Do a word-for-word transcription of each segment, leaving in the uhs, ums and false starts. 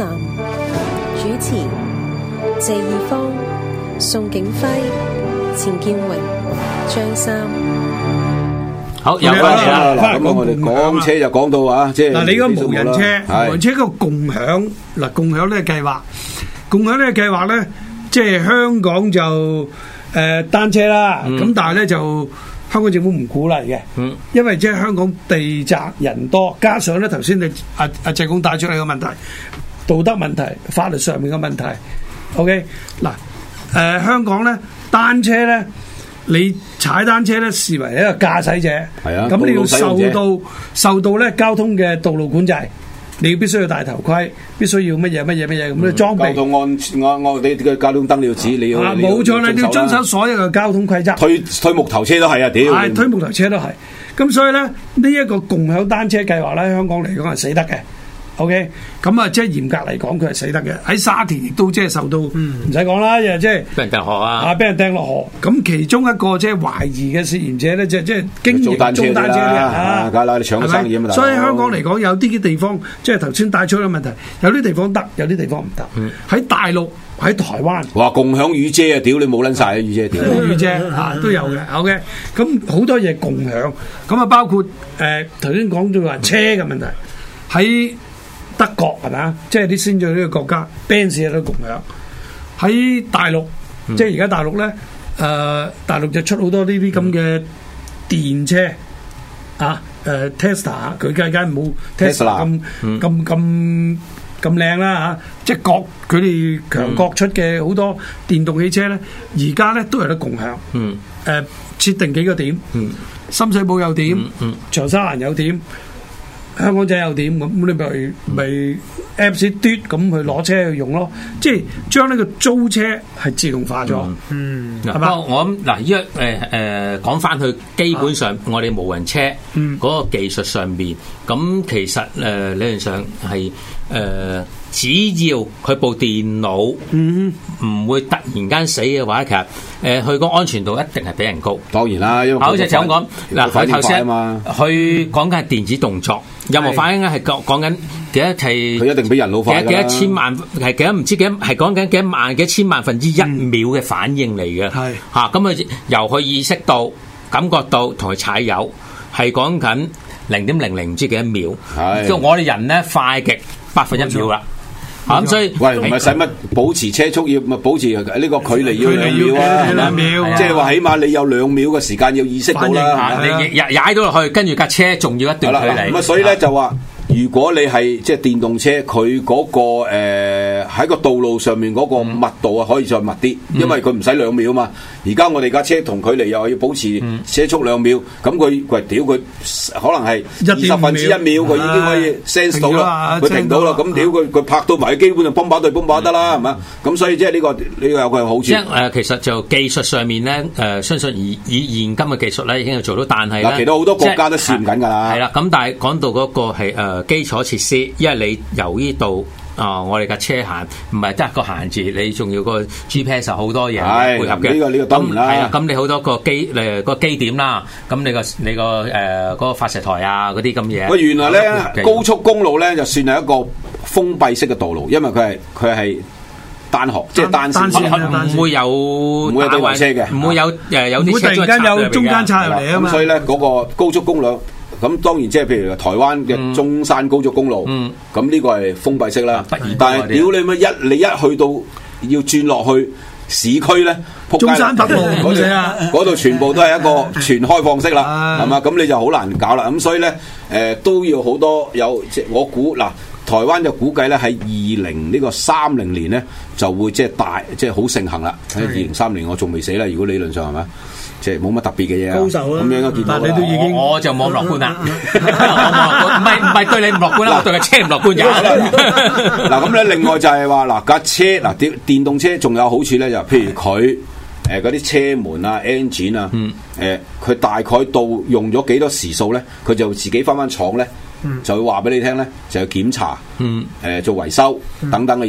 南，主持謝義方、宋景輝、錢建榮、張三。 好，又翻嚟啦。 嗱，咁我哋講車就講到啊，即係嗱，你個無人車，無人車個共享嗱，共享呢個計劃，共享呢個計劃咧，即係香港就誒單車啦，咁但係咧就香港政府唔鼓勵嘅，因為即係香港地窄人多，加上咧頭先你阿阿謝公帶出嚟嘅問題，道德問題、法律上面嘅問題。OK， 嗱，誒香港咧單車咧。你踩單車咧，視為一個駕駛者，係啊，咁你要受到受到咧交通嘅道路管制，你必須要戴頭盔，必須要乜嘢乜嘢乜嘢咁嘅裝備。交通按按按你嘅交通燈你要指，你要啊，冇錯啦，你要遵守所有嘅交通規則。 推推木頭車都係啊，屌！ 係推木頭車都係，咁所以咧呢一個共享單車計劃咧，香港嚟講係死得嘅。OK， 咁啊，即係嚴格嚟講，佢係死得嘅。喺沙田亦都即係受到，唔使講啦，又即係俾人掟河啊， 啊，俾人掟落河。咁其中一個即係懷疑嘅涉嫌者咧，即係即係經營租單車嘅啊， 梗係啦，你搶生意啊嘛。 所以香港嚟講，有啲嘅地方，即係頭先帶出嘅問題，有啲地方得，有啲地方唔得。喺大陸，喺台灣， 哇，共享雨遮啊，屌你冇撚晒啊，雨遮屌！ 雨遮嚇都有嘅。OK， 咁好多嘢共享，咁啊包括誒頭先講到話車嘅問題喺。德國係咪啊？即係啲先進呢個國家 ，Benz 都共享。喺大陸，嗯、即係而家大陸咧，誒、呃，大陸就出好多呢啲咁嘅電車、嗯、啊，誒、呃、，Tesla， 佢梗係冇 Tesla 咁咁咁咁靚啦嚇。即係國佢哋強國出嘅好多電動汽車咧，而家咧都有得共享。嗯，誒、呃，設定幾個點，嗯、深水埗有點，嗯嗯、長沙灣有點。香港仔又點咁？你咪咪 Apps 嘟咁去攞車去用咯，即係將呢個租車係自動化咗。 嗯，嗱、嗯，不過我諗嗱，依家誒誒講翻去，基本上我哋無人車嗰個技術上邊，咁、嗯、其實誒、呃、理論上係誒、呃，只要佢部電腦唔、嗯、會突然間死嘅話，其實誒佢個安全度一定係比人高。 當然啦，因為好似就咁講嗱，佢頭先嘛， 佢講緊係電子動作。任何反應咧係講講緊幾多係？佢一定比人腦快㗎啦。幾多千萬係幾多唔知幾多係講緊幾多萬幾千萬分之一秒嘅反應嚟嘅。係嚇咁佢由佢意識到、感覺到同佢踩油係講緊零點零零唔知幾多秒。係，即係我哋人咧快極百分一秒啦。咁所以喂，唔係使乜保持車速要咪保持呢個距離要兩秒啊？兩秒，即係話起碼你有兩秒嘅時間要意識到啦。 你踩踩到落去，跟住架車仲要一段距離。 咁啊，所以咧就話。如果你係即係電動車，佢嗰、那個誒喺、呃、個道路上面嗰個密度啊，可以再密啲，嗯、因為佢唔使兩秒嘛。而家我哋架車同距離又要保持車速兩秒，咁佢喂屌佢可能係二十分之一秒，佢已經可以 sense 到啦，佢停到啦。咁屌佢佢拍到埋，基本上泵把對泵把得啦，係嘛？咁所以即係呢個呢、這個有佢好處。 即係誒，其實就技術上面咧，誒、呃，相信以以現今嘅技術咧，已經係做到，但係咧， 其實好多國家都試緊㗎啦。 係啦，咁但係講到嗰個係誒。呃基礎設施，因為你由呢度啊，我哋架車行唔係得個行字，你仲要個 G P S 好多嘢配合嘅。 呢、這個呢、這個當然啦。 係啦，咁你好多個機誒、呃、個機點啦，咁你個你個誒嗰個發射台啊嗰啲咁嘢。 喂，原來咧高速公路咧就算係一個封閉式嘅道路，因為佢係佢係單行，即係單線， 唔會有唔會有對圍車嘅， 唔會有誒有啲車突然間有中間插入嚟啊嘛。 咁所以咧嗰個高速公路。咁當然即係譬如台灣嘅中山高速公路，咁呢、嗯、個係封閉式啦。嗯、但係屌你乜一你一去到要轉落去市區咧， 中山北路嗰度全部都係一個全開放式啦，係嘛？咁你就好難搞啦。咁所以咧，誒、呃、都要好多有即係我估嗱，台灣就估計咧喺二零呢個三零年咧就會即係大即係好盛行啦。喺二零三零我仲未死啦，如果理論上係咪？即係冇乜特別嘅嘢啊，高手啦，咁樣都見到啦。但係你都已經， 我就冇咁樂觀啦。唔係唔係對你唔樂觀啦，我對架車唔樂觀啫。 嗱咁咧，另外就係話嗱架車嗱電電動車仲有好處咧，就譬如佢誒嗰啲車門啊、engine 啊，誒佢大概到用咗幾多時數咧，佢就自己翻翻廠咧，就會話俾你聽咧，就要檢查，誒做維修等等嘅嘢。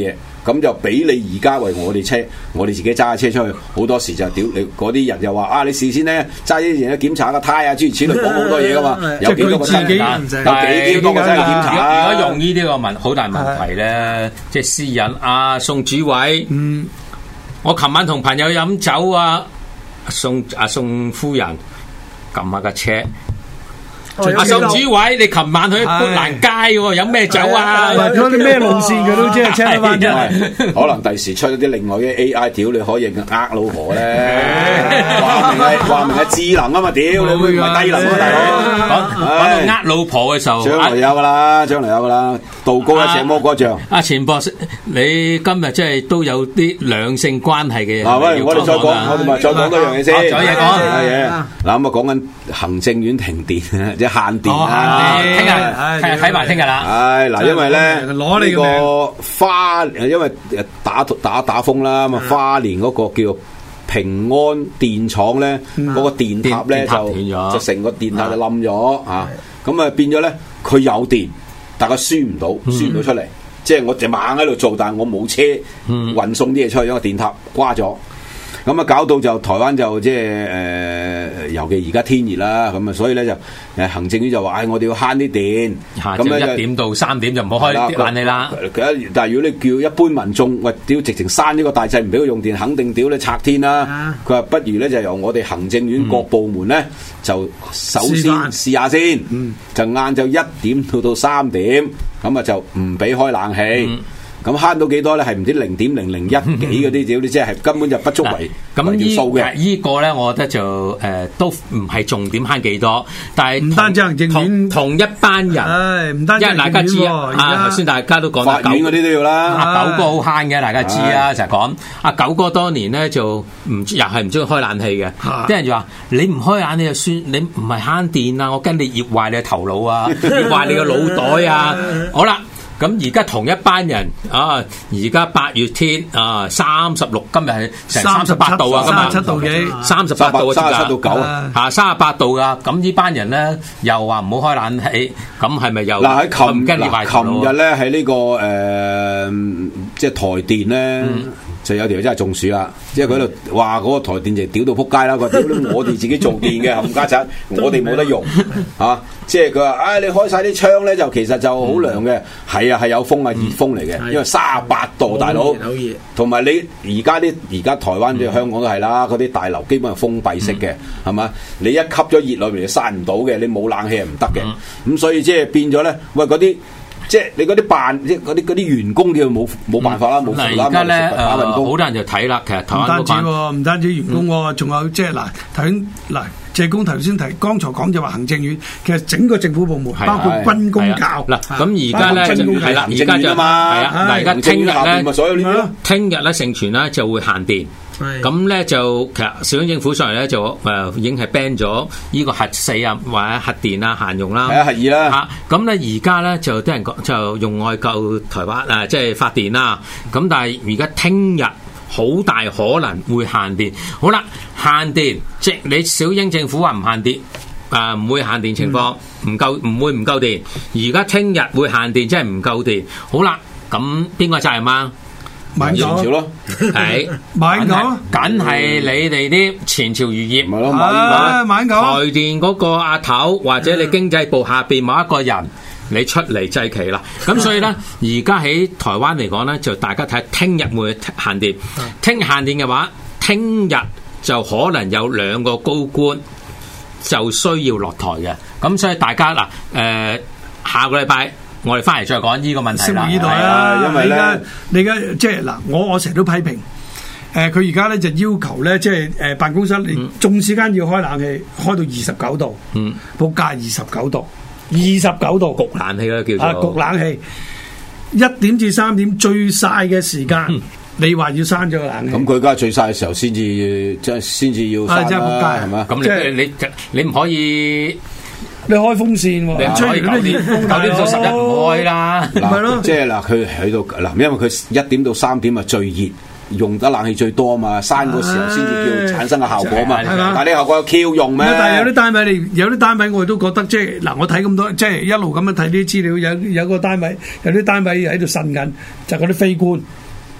咁就俾你而家為我哋車，我哋自己揸架車出去，好多時就屌你嗰啲人就話啊，你事先咧揸之前咧檢查個胎啊，諸如此類講好多嘢噶嘛，有幾多個真㗎？有幾多個真係檢查啊？ 如果用呢啲個問好大問題咧，即係私隱啊，宋主委，嗯，我琴晚同朋友飲酒啊，宋阿宋夫人撳下架車。阿宋主委，你琴晚去砵蘭街喎，飲咩酒啊？ 嗰啲咩路線佢都即係 check 得翻啫。 可能第時出咗啲另外嘅 A I 屌，你可以呃老婆咧。話明係話明係智能啊嘛，屌你會唔係低能啊大佬？ 講講到呃老婆嘅時候， 將來有噶啦，將來有噶啦，道高一尺魔高一丈。 阿錢博士，你今日即係都有啲兩性關係嘅嘢。 嗱，喂，我哋再講，我哋咪再講多樣嘢先。 仲有嘢講。 係嘢。嗱咁啊，講緊行政院停電。即係限電啊！ 聽日睇埋聽日啦。 係嗱，因為咧呢個花，因為打打打風啦，咁啊花蓮嗰個叫平安電廠咧，嗰個電塔咧就就成個電塔就冧咗啊！咁啊變咗咧，佢有電，但係輸唔到，輸唔到出嚟。即係我就猛喺度做，但係我冇車運送啲嘢出去，因為電塔瓜咗。咁啊，搞到就台灣就即係誒，尤其而家天熱啦，咁啊，所以咧就誒行政院就話，唉、哎，我哋要慳啲電， 咁咧一點到三點就唔好開啲冷氣啦。 但係如果你叫一般民眾，喂，屌直情閂呢個大掣唔俾佢用電，肯定屌你拆天啦。佢話、啊、不如咧就由我哋行政院各部門咧、嗯、就首先試下先，嗯、就晏晝一點到到三點，咁啊就唔俾開冷氣。嗯咁慳到幾多咧？係唔知零點零零一幾嗰啲屌，你即係根本就不足為為條數嘅。 依個咧，我覺得就誒、呃、都唔係重點慳幾多，但係唔單止行政院同一班人， 唉，唔單止因為大家知啊，頭先大家都講法院嗰啲都要啦。 阿九哥好慳嘅，大家知啊，就係講阿九哥當年咧就唔又係唔中意開冷氣嘅，啲人就話你唔開冷氣就算，你唔係慳電啊，我跟你醃壞你嘅頭腦啊，醃壞你個腦袋啊，好啦。咁而家同一班人啊，而家八月天啊，三十六，今日係成三十八度啊，今日三十七度幾， 三十八度啊， 三十七到九啊， 嚇三十八度噶。咁呢班人咧又話唔好開冷氣，咁係咪又嗱喺琴嗱琴日咧喺呢個誒即係台電咧？嗯就有條真係中暑啦，即係佢喺度話嗰個台電就屌到撲街啦！佢話屌我哋自己做電嘅冚家鏟，我哋冇得用啊！即係佢話，唉、哎，你開晒啲窗咧，就其實就好涼嘅。係啊，係有風啊，熱風嚟嘅，因為三十八度，大佬。同埋你而家啲而家台灣即係香港都係啦，嗰啲大樓基本係封閉式嘅，係嘛？你一吸咗熱裏面就閂唔到嘅，你冇冷氣係唔得嘅。咁所以即係變咗咧，喂嗰啲。即係你嗰啲辦，即係嗰啲嗰啲員工嘅冇冇辦法啦，冇負擔。 而家咧，誒好多人就睇啦，其實台灣唔單止喎，唔單止員工喎，仲、嗯、有即係嗱頭先嗱謝公頭先提，剛才講就話行政院，其實整個政府部門包括軍公教嗱，咁而家咧係啦，而家就係啊，嗱而家聽日咧，聽日咧盛傳咧就會限電。咁咧就其實小英政府上嚟咧就誒、呃、已經係 ban 咗呢個核四啊或者核電啊限用啦， 係啊核二啦嚇。咁咧而家咧就啲人講就用外購台灣啊，即係發電啦。咁但係而家聽日好大可能會限電。好啦，限電即你小英政府話唔限電啊，唔、呃、會限電情況唔、嗯、夠，唔會唔夠電。而家聽日會限電，即係唔夠電。好啦，咁邊個責任啊？ 買咗咯， 係買咗， 梗係你哋啲前朝餘業， 咪咯， 買咗台電嗰個阿頭，或者你經濟部下邊某一個人，你出嚟祭旗啦。咁所以咧，而家喺台灣嚟講咧，就大家睇聽日會限電，聽日限電嘅話，聽日就可能有兩個高官就需要落台嘅。咁所以大家嗱，誒、呃、下個禮拜。我哋翻嚟再講呢個問題啦。拭目以待啦，因為咧，你而家即係嗱，我我成日都批評，誒、呃，佢而家咧就要求咧，即係誒辦公室你仲時間要開冷氣，開到二十九度，嗯，報價二十九度，二十九度焗冷氣啦，叫做啊焗冷氣，一點至三點最曬嘅時間，嗯、你話要閂咗個冷氣， 咁佢而家最曬嘅時候先至即係先至要閂啦，係嘛？ 咁你你你唔可以。 你開風扇喎， 你吹完嗰啲熱風，九點到十一唔開啦。 嗱，即係嗱，佢喺度嗱，因為佢一點到三點啊最熱，用得冷氣最多啊嘛，閂嗰時候先至叫產生個效果啊嘛。但係呢效果有 Q 用咩？ 但係有啲單位嚟，有啲單位我哋都覺得即係嗱，我睇咁多，即係一路咁樣睇啲資料，有有個單位，有啲單位喺度呻緊，就嗰啲飛官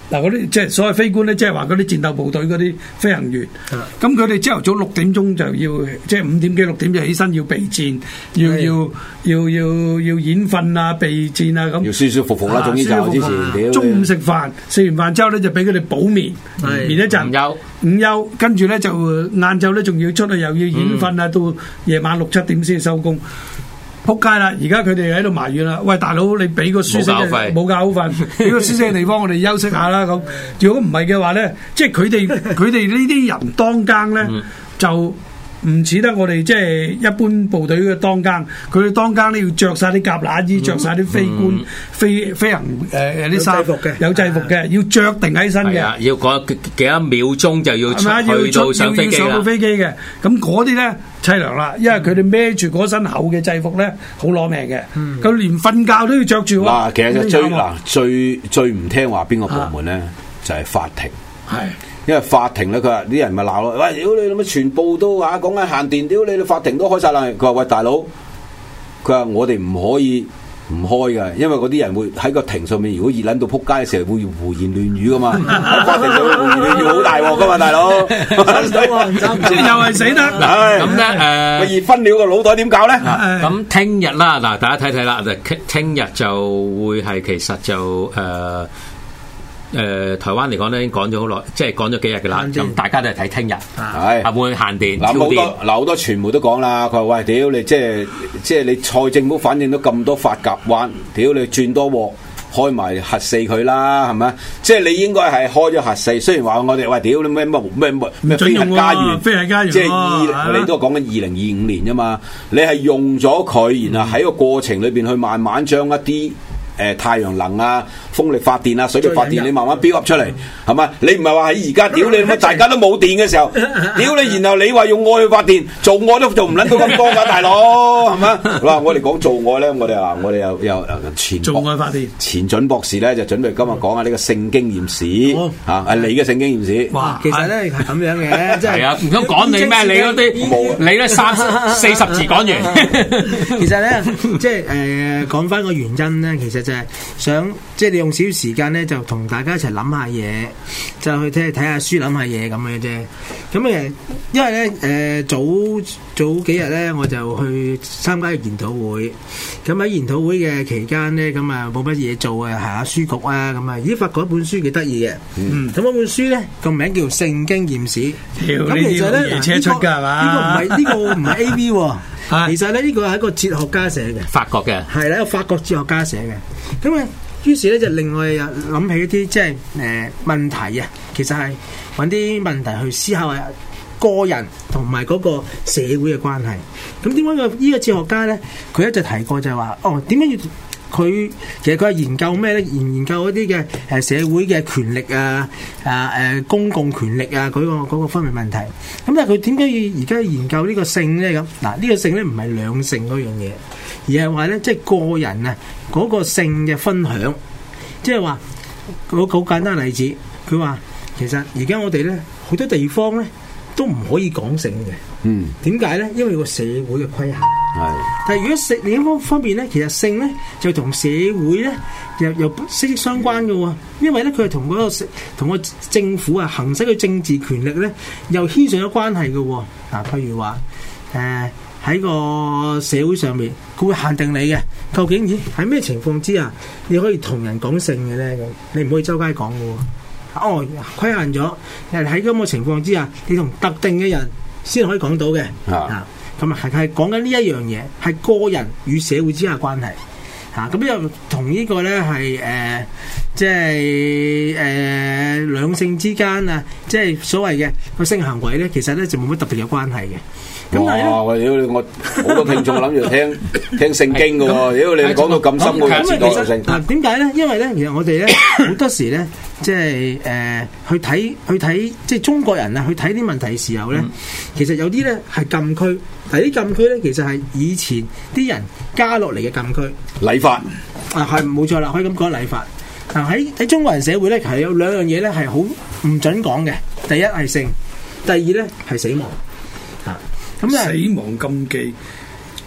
嗱，嗰啲即係所謂飛官咧，即係話嗰啲戰鬥部隊嗰啲飛行員。咁佢哋朝頭早六點鐘就要，即係五點幾六點就起身要備戰，要要要要要演訓啊、備戰啊咁。要舒舒服服啦，總之就之前。 中午食飯，食完飯之後咧就俾佢哋補眠，眠一陣。午休，午休，跟住咧就晏晝咧仲要出去又要演訓啊，到夜晚六七點先收工。仆街啦！而家佢哋喺度埋怨啦，喂大佬，你俾個舒適嘅冇覺好瞓，俾個舒適嘅地方我哋休息下啦咁。如果唔係嘅話咧，即係佢哋佢哋呢啲人當更咧、嗯、就唔似得我哋即係一般部隊嘅當更，佢哋當更咧要着晒啲甲乸衣，着晒啲飛官、嗯、飛飛行誒啲衫服嘅，有制服嘅，要着定喺身嘅， 要講幾幾多秒鐘就要出去到上飛機啦。要上到飛機嘅，咁嗰啲咧凄涼啦，因為佢哋孭住嗰身厚嘅制服咧，好攞命嘅。佢、嗯、連瞓覺都要着住。 嗱，其實最嗱最最唔聽話邊個部門咧，就係、是、法庭。係。因為法庭咧，佢話啲人咪鬧咯，喂，屌你乜全部都話講緊限電，屌你，法庭都開晒冷氣。佢話喂大佬，佢話我哋唔可以唔開噶，因為嗰啲人會喺個庭上面，如果熱撚到撲街嘅時候，會胡言亂語噶嘛。喺法庭上會胡言亂語好大鑊噶嘛，大佬。 即係又係死得。 咁咧誒， 個熱分了個腦袋點搞咧？ 咁聽日啦，嗱大家睇睇啦，就聽日就會係其實就誒。呃誒、呃、台灣嚟講咧，已經講咗好耐，即係講咗幾日嘅啦。咁大家都係睇聽日，係會唔會限電？ 嗱好多嗱好多傳媒都講啦，佢話喂屌你，即係即係你蔡政府反映到咁多法夾彎，屌你轉多鑊開埋核四佢啦，係咪？即係你應該係開咗核四，雖然話我哋喂屌你咩咩咩咩非核家園， 非核家園， 即係二你都講緊二零二五年啫嘛，你係用咗佢，然後喺個過程裏邊去慢慢將一啲。誒、呃、太陽能啊、風力發電啊、水力發電，你慢慢 build up 出嚟，係咪？你唔係話喺而家屌你乜，大家都冇電嘅時候，屌你，然後你話用愛去發電，做愛都做唔撚到咁多㗎，大佬係咪？嗱，我哋講做愛咧，我哋啊，我哋又又前做愛發電前準博士咧，就準備今日講下呢個性經驗史嚇，係、啊、你嘅性經驗史。 哇，其實咧係咁樣嘅，即係係啊，唔通講你咩？你嗰啲你咧三四十字講完， 其實咧即係誒講翻個原因咧，其實。就係想即係你用少少時間咧，就同大家一齊諗下嘢，就去睇睇下書，諗下嘢咁嘅啫。咁誒，因為咧誒、呃、早早幾日咧，我就去參加研討會。咁喺研討會嘅期間咧，咁啊冇乜嘢做啊，行下書局啊，咁啊，咦發覺一本書幾得意嘅。嗯，咁嗰本書咧個名叫《性經驗史》。咁其實咧， 車出㗎係嘛？ 呢個唔係呢個唔係 A V 喎。其實咧呢個係一個哲學家寫嘅， 法國嘅係啦，一個法國哲學家寫嘅。咁啊，於是咧就另外又諗起一啲即係誒問題啊，其實係揾啲問題去思考下個人同埋嗰個社會嘅關係。咁點解個呢個哲學家咧，佢一直提過就係話，哦點解要佢其實佢係研究咩咧？研研究一啲嘅誒社會嘅權力啊，啊誒公共權力啊，嗰個嗰個方面問題。咁但係佢點解要而家研究呢個性咧？咁嗱，呢個性咧唔係兩性嗰樣嘢，而係話咧即係個人啊嗰個性嘅分享。即係話個好簡單例子，佢話其實而家我哋咧好多地方咧都唔可以講性嘅。嗯，點解咧？因為個社會嘅規限。係，但係如果性另一方方面咧，其實性咧就同社會咧又又息息相關嘅喎。因為咧佢係同嗰個同個政府啊行使嘅政治權力咧又牽上咗關係嘅喎。嗱，譬如話誒喺個社會上面，佢會限定你嘅，究竟咦喺咩情況之下你可以同人講性嘅咧？咁你唔可以周街講嘅喎。哦，規限咗，誒喺咁個情況之下，你同特定嘅人先可以講到嘅。啊。咁啊，係係講緊呢一樣嘢，係個人與社會之間嘅關係嚇。咁又同呢個咧係誒，即係誒兩性之間啊，即係所謂嘅個性行為咧，其實咧就冇乜特別嘅關係嘅。 哇！我屌你，我好多聽眾諗住聽聽聖經嘅喎，屌你講到咁深嘅哲學性。 嗱點解咧？因為咧，其實我哋咧好多時咧，即係誒去睇去睇，即係中國人啊，去睇啲問題嘅時候咧，其實有啲咧係禁區，但係啲禁區咧其實係以前啲人加落嚟嘅禁區。 禮法啊，係冇錯啦，可以咁講禮法。嗱喺喺中國人社會咧，係有兩樣嘢咧係好唔準講嘅。第一係性，第二咧係死亡。 死亡禁忌，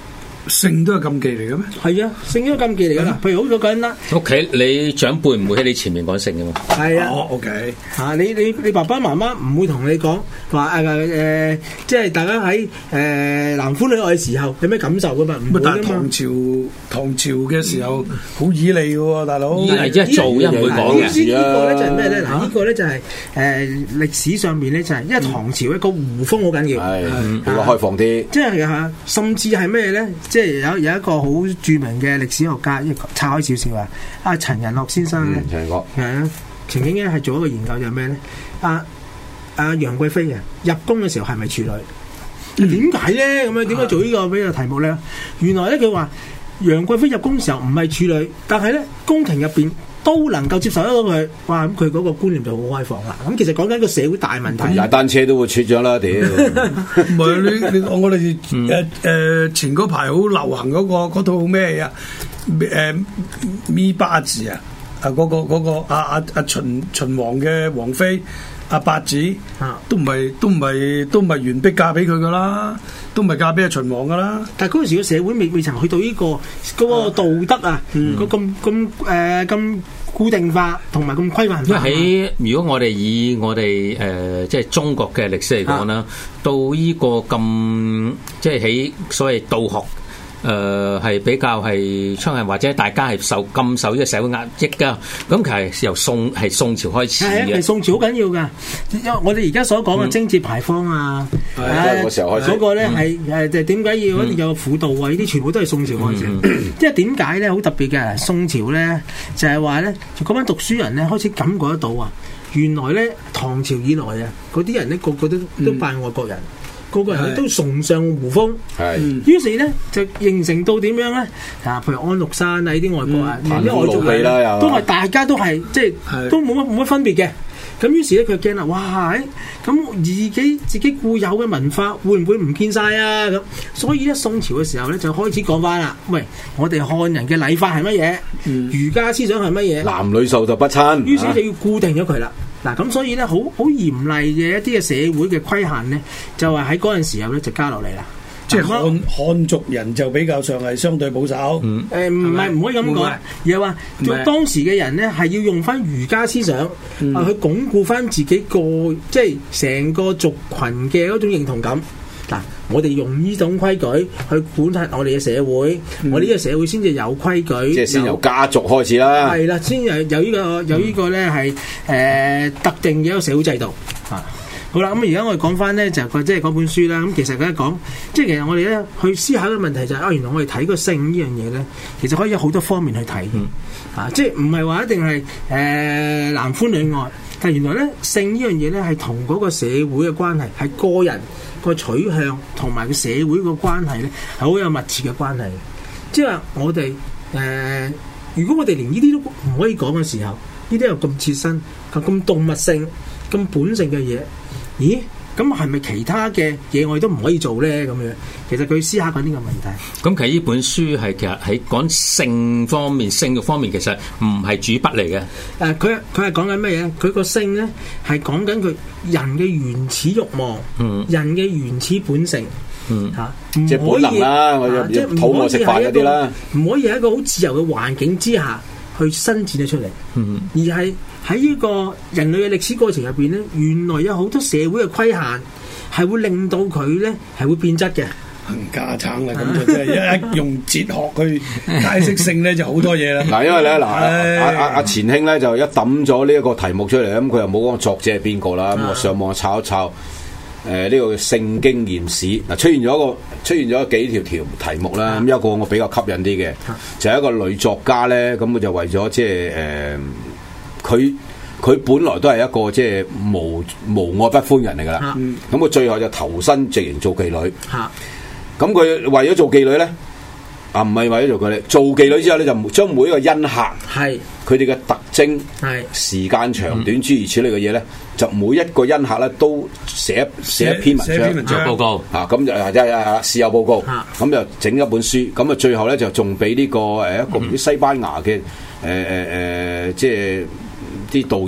性都係禁忌嚟嘅咩？ 係啊，性都係禁忌嚟㗎啦。譬如好咗簡單， 屋企你長輩唔會喺你前面講性㗎嘛？ 係啊。 哦，OK。 嚇你你你爸爸媽媽唔會同你講話誒誒，即係大家喺誒男歡女愛嘅時候有咩感受㗎嘛？唔會㗎嘛。 但係唐朝唐朝嘅時候好以利嘅喎，大佬。 依係一做一唔會講嘅。 呢呢個咧就係咩咧？嗱，呢個咧就係誒歷史上面咧就係因為唐朝一個胡風好緊要， 係比較開放啲。 即係嚇，甚至係咩咧？即係有有一個好著名嘅歷史學家，拆開少少啊，阿陳仁學先生咧， 陳仁學係啊，曾經咧係做一個研究，就係咩咧？阿阿楊貴妃啊，入宮嘅時候係咪處女？點解咧？咁樣點解做呢個呢個題目咧？原來咧佢話楊貴妃入宮嘅時候唔係處女，但係咧宮廷入邊都能夠接受得到佢。哇！咁佢嗰個觀念就好開放啦。咁其實講緊個社會大問題。 踩單車都會出咗啦，屌！ 唔係你你我哋誒誒前嗰排好流行嗰、嗰個嗰套咩啊？誒咪八字啊！啊嗰、嗰個嗰、嗰個阿阿阿秦秦王嘅王妃。阿八子都唔係都唔係都唔係完璧嫁俾佢噶啦，都唔係嫁俾阿秦王噶啦。 但係嗰陣時個社會未未曾去到呢、這個嗰、那個道德啊，個咁咁誒咁固定化同埋咁規範化。 因為喺如果我哋以我哋誒、呃、即係中國嘅歷史嚟講啦，啊、到呢個咁即係喺所謂道學。誒係、呃、比較係出係或者大家係受咁受呢個社會壓抑㗎，咁其實由宋係宋朝開始嘅。係宋朝好緊要㗎，因為我哋而家所講嘅貞節牌坊啊，嗰個時候開始，嗰個咧係誒就點解要一定有輔導啊？呢啲全部都係宋朝開始。因為點解咧好特別嘅？宋朝咧就係話咧，嗰班讀書人咧開始感覺得到啊，原來咧唐朝以來啊，嗰啲人咧個個都都拜外國人。嗯個個人都崇尚胡風，係於是咧就形成到點樣咧？啊，譬如安祿山啊，呢啲外國啊，啲外族啊，都係大家都係即係都冇乜冇乜分別嘅。咁於是咧佢驚啦，哇！咁自己自己固有嘅文化會唔會唔見晒啊？咁所以咧宋朝嘅時候咧就開始講翻啦。喂，我哋漢人嘅禮法係乜嘢？嗯、儒家思想係乜嘢？ 男女授受不親。 於是就要固定咗佢啦。嗱咁、啊、所以咧好好嚴厲嘅一啲嘅社會嘅規限咧，就係喺嗰陣時候咧就加落嚟啦。 即係漢漢族人就比較上係相對保守。誒唔係唔可以咁講，而係話當時嘅人咧係要用翻儒家思想啊、嗯、去鞏固翻自己個即係成個族群嘅嗰種認同感。嗱，我哋用呢種規矩去管轄我哋嘅社會，嗯、我哋呢個社會先至有規矩。 即係先由家族開始啦。係啦，先有有呢個有呢個咧係誒特定嘅一個社會制度啊。好啦，咁而家我哋講翻咧就係即係嗰本書啦。咁其實佢講，即係其實我哋咧去思考嘅問題就係、是、啊，原來我哋睇個性呢樣嘢咧，其實可以有好多方面去睇嘅、嗯、啊，即係唔係話一定係誒、呃、男歡女愛，但係原來咧性呢樣嘢咧係同嗰個社會嘅關係，係個人個取向同埋個社會個關係咧係好有密切嘅關係。即係話我哋誒、呃，如果我哋連呢啲都唔可以講嘅時候，呢啲又咁切身、咁動物性、咁本性嘅嘢。咦？咁係咪其他嘅嘢我哋都唔可以做咧？咁樣其實佢思考緊呢個問題。 咁其實呢本書係其實喺講性方面、性慾方面，其實唔係主筆嚟嘅。 誒，佢佢係講緊咩嘢？佢個性咧係講緊佢人嘅原始慾望，嗯、人嘅原始本性，嚇、 嗯，啊、即係本能啦，我要肚餓食飯嗰啲啦， 唔可以喺一個好自由嘅環境之下去伸展得出嚟，嗯、而係。喺呢個人類嘅歷史過程入邊咧，原來有好多社會嘅規限，係會令到佢咧係會變質嘅。 冚家產啦，咁就真係一用哲學去解釋性咧，就好多嘢啦。 嗱，因為咧嗱，阿阿阿錢兄咧就一抌咗呢一個題目出嚟，咁佢又冇講作者係邊個啦。咁、啊、我上網抄一抄，誒、呃、呢、這個性經驗史嗱出現咗一個出現咗幾條條題目啦。咁、啊、一個我比較吸引啲嘅，啊、就係一個女作家咧，咁佢就為咗即係誒。呃佢佢本來都係一個即係無無愛不歡人嚟噶啦，咁佢、嗯、最後就投身直營做妓女。咁佢、啊、為咗做妓女咧，啊唔係為咗做妓女，做妓女之後咧就將每一個恩客，係佢哋嘅特徵，係時間長短諸如此類嘅嘢咧，就每一個恩客咧都寫寫一篇文章報告啊，咁就係係係事後報告，咁就整一本書，咁啊最後咧就仲俾呢個誒一個唔知西班牙嘅誒誒誒即係。啲導演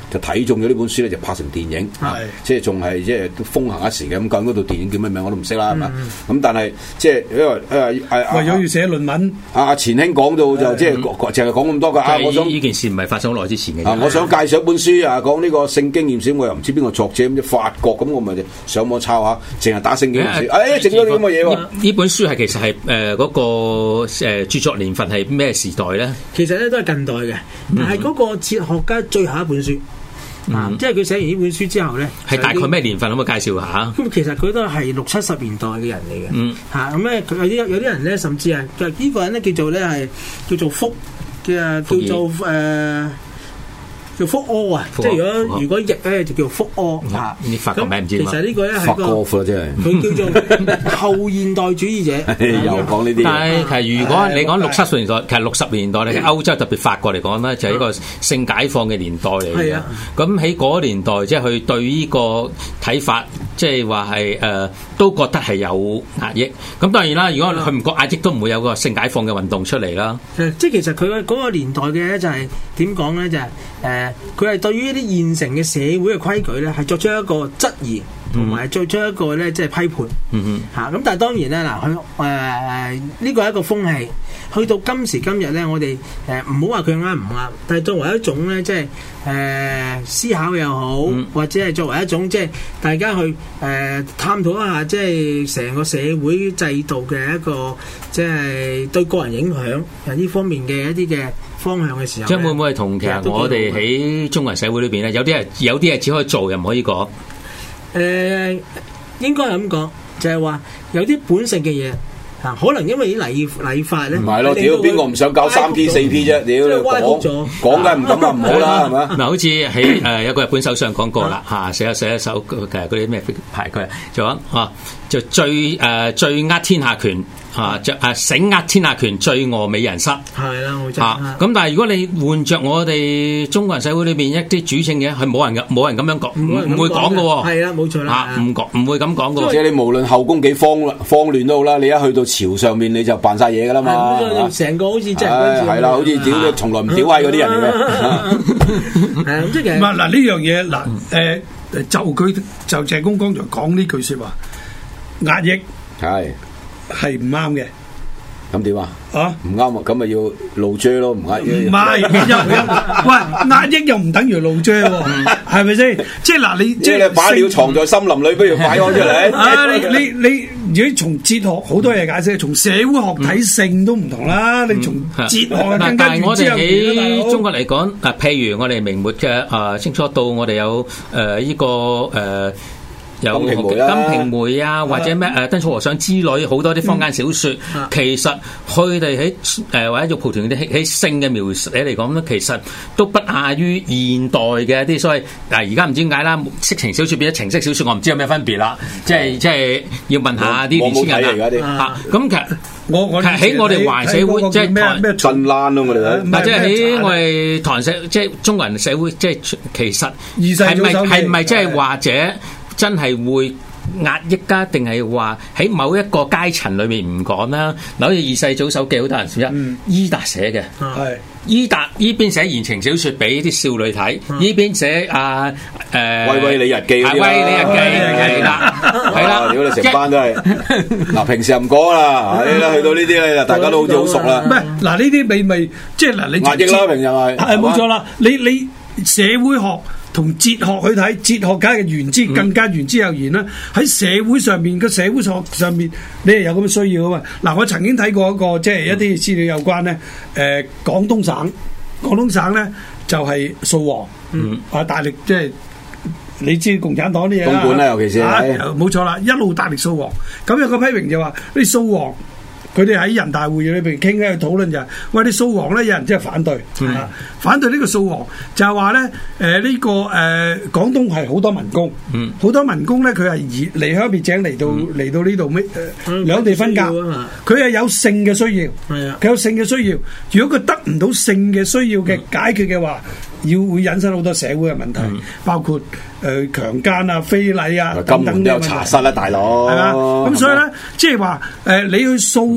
就睇中咗呢本書咧，就拍成電影，即係仲係即係風行一時嘅。咁究竟嗰套電影叫咩名我都唔識啦，係嘛？咁但係即係因為誒誒為咗要寫論文， 阿錢兄講到就即係淨係講咁多㗎。啊，我想呢件事唔係發生好耐之前嘅。 啊，我想介紹一本書啊，講呢個性經驗史，我又唔知邊個作者，咁即法國，咁我咪上網抄下，淨係打性經驗史，誒整咗啲咁嘅嘢喎。 呢本書係其實係誒嗰個誒著作年份係咩時代咧？ 其實咧都係近代嘅，但係嗰個哲學家最後一本書。啊！即係佢寫完呢本書之後咧， 係大概咩年份？可唔可以介紹下？ 咁其實佢都係六七十年代嘅人嚟嘅。嗯，嚇咁咧，佢有啲有啲人咧，甚至係佢呢個人咧叫做咧係叫做福嘅，叫做誒。呃叫福柯啊，即係如果如果譯咧就叫福柯嚇。 呢法國名唔知其實呢個咧係個福柯真係佢叫做後現代主義者。 又講呢啲。 但係其實如果你講六七十年代，其實六十年代咧，歐洲特別法國嚟講咧，就係一個性解放嘅年代嚟嘅。咁喺嗰個年代，即係佢對呢個睇法，即係話係誒都覺得係有壓抑。咁當然啦，如果佢唔覺壓抑，都唔會有個性解放嘅運動出嚟啦。 即係其實佢嗰個年代嘅咧，就係點講咧，就係誒。佢係對於一啲現成嘅社會嘅規矩咧，係作出一個質疑，同埋作出一個咧即係批判。嗯哼，嚇咁，但係當然咧嗱，佢誒呢個係一個風氣。去到今時今日咧，我哋誒唔好話佢啱唔啱，但係作為一種咧，即係誒思考又好，嗯、或者係作為一種即係大家去誒、呃、探討一下，即係成個社會制度嘅一個即係對個人影響啊呢方面嘅一啲嘅方向嘅時候， 即係會唔會係同其實我哋喺中國人社會裏邊咧，有啲係有啲係只可以做又唔可以講？誒、 呃，應該係咁講，就係、是、話有啲本性嘅嘢。啊，可能因為啲禮禮法咧， 唔係咯，屌邊個唔想搞三 P 四 P 啫？屌你講講緊唔敢話唔好啦，係嘛？ 嗱，好似喺誒有個日本首相講過啦，嚇寫一寫一首嘅嗰啲咩牌佢就講啊，就最誒最呃天下權嚇，就誒醒呃天下權，最餓美人膝。係啦，冇錯。嚇咁，但係如果你換着我哋中國人社會裏邊一啲主政嘅，係冇人嘅，冇人咁樣講，唔會講嘅喎。 係啦，冇錯啦。 嚇唔講唔會咁講嘅喎。 即係你無論後宮幾慌慌亂都好啦，你一去到朝上面你就扮晒嘢噶啦嘛， 成個好似真係係啦，好似屌你從來唔屌閪嗰啲人嚟嘅。 係咁即係唔係嗱呢樣嘢嗱誒就佢就謝公剛才講呢句説話，壓抑係係唔啱嘅。 咁點啊？ 啊唔啱啊！咁咪要露遮咯，唔壓抑。 唔係又喂壓抑又唔等於露遮喎，係咪先？即係嗱，你即係把料藏在森林裏，不如擺開出嚟。 啊！你你你，如果從哲學好多嘢解釋，從社會學睇性都唔同啦。你從哲學更加遠之後，喺中國嚟講，嗱，譬如我哋明末嘅啊，清初到我哋有誒呢個誒。有金瓶梅啦，金瓶梅啊，或者咩誒燈草和尚之類，好多啲坊間小説，嗯、其實佢哋喺誒或者玉蒲團啲喺性嘅描寫嚟講咧，其實都不亞於現代嘅一啲所謂嗱，而家唔知點解啦，色情小説變咗情色小説，我唔知有咩分別啦，即係即係要問下啲年輕人啊。咁其實我我喺我哋華人社會即係咩咩震爛咯，我哋或者喺我哋唐社即係中國人社會，即係其實係咪係咪即係或者？真係會壓抑㗎，定係話喺某一個階層裏面唔講啦？嗱，好似二世祖手記好多人寫，嗯、伊達寫嘅，係伊達依邊寫言情小説俾啲少女睇，依、嗯、邊寫啊誒《 威威你日記》嗰啲啦，《威威你日記》係啦，係啦，如果你成班都係嗱，平時唔講啦，係啦，去到呢啲咧，大家都好似好熟啦。 唔係嗱，呢啲你咪即係嗱，你壓抑啦，平時係係冇錯啦，你你社會學。同哲學去睇，哲學梗係原之更加原之又然啦。喺、嗯、社會上面嘅社會學上面，你係有咁嘅需要啊嘛。嗱，我曾經睇過一個即係一啲資料有關咧，誒、呃、廣東省，廣東省咧就係掃黃，嗯啊大力即係你知共產黨啲嘢啦， 東莞啦，尤其是冇錯啦，一路大力掃黃。咁有個批評就話你掃黃。佢哋喺人大會議裏邊傾咧，討論就係、是，喂，你掃黃咧，有人即係反對，嗯、反對呢個掃黃，就係話咧，誒、呃、呢、這個誒、呃、廣東係好多民工，好、嗯、多民工咧，佢係離離鄉別井嚟到嚟、嗯、到呢度咩？誒兩地分隔，佢係有性嘅需要，佢、嗯、有性嘅需要。如果佢得唔到性嘅需要嘅解決嘅話，嗯、要會引申好多社會嘅問題，嗯、包括誒、呃、強姦啊、非禮啊等等都有查實啦，大佬係嘛？咁所以咧，即係話誒，你去掃。誒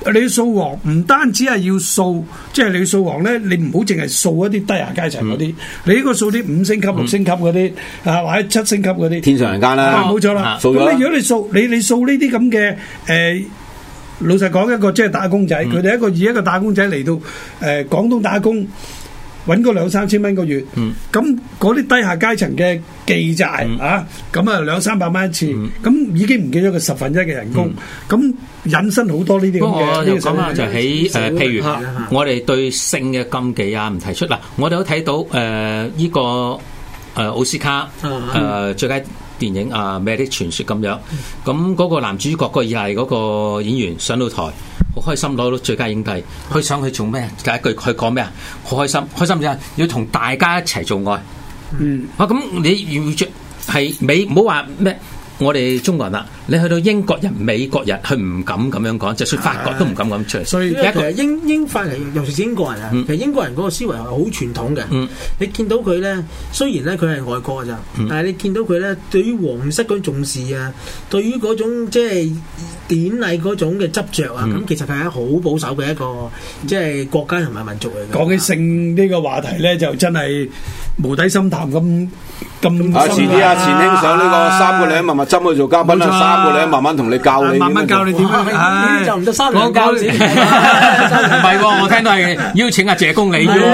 你掃黃唔單止係要掃，即係你掃黃咧，你唔好淨係掃一啲低下階層嗰啲，你應該掃啲五星級、六星級嗰啲啊，或者七星級嗰啲天上人間啦， 冇錯啦。咁你如果你掃你你掃呢啲咁嘅誒，老實講一個即係打工仔，佢哋一個以一個打工仔嚟到誒廣東打工。揾個兩三千蚊個月，咁嗰啲低下階層嘅記債、嗯、啊，咁啊兩三百蚊一次，咁、嗯、已經唔記咗佢十分一嘅人工，咁、嗯、引申好多呢啲咁嘅。 呢個咁啊，就喺誒，譬如我哋對性嘅禁忌啊，唔提出嗱，我哋都睇到誒依、呃這個誒、呃、奧斯卡誒、呃、最佳電影啊《咩的傳說》咁樣，咁嗰個男主角個又係嗰個演員上到台。好開心攞到最佳影帝，佢想去做咩？第一句佢講咩啊？好開心，開心就係要同大家一齊做愛。嗯，啊咁你要着係美，唔好話咩？我哋中國人啦，你去到英國人、美國人，佢唔敢咁樣講，就算法國都唔敢咁出嚟。 所以其實英英法人，尤其是英國人啊，嗯、其實英國人嗰個思維係好傳統嘅。嗯、你見到佢咧，雖然咧佢係外國㗎咋，嗯、但係你見到佢咧，對於皇室嗰種重視啊，對於嗰種即係典禮嗰種嘅執着啊，咁、嗯、其實係好保守嘅一個即係國家同埋民族嚟嘅。 講起性呢個話題咧，就真係無底深潭咁。咁啊！遲啲啊，錢兄上呢個三個零密密針去做嘉賓啦，三個零慢慢同你教你， 慢慢教你點樣， 就唔得三兩教先。唔係喎，我聽到係邀請阿謝公你喎。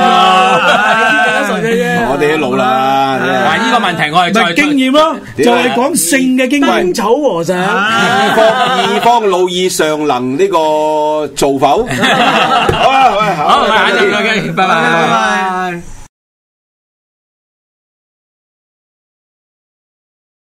我哋都老啦。 嗱，呢個問題我係再經驗咯，就係講性嘅經驗。 丁丑和尚， 二方二方老二尚能呢個造否？好啦，好， 好，下次再見，拜拜。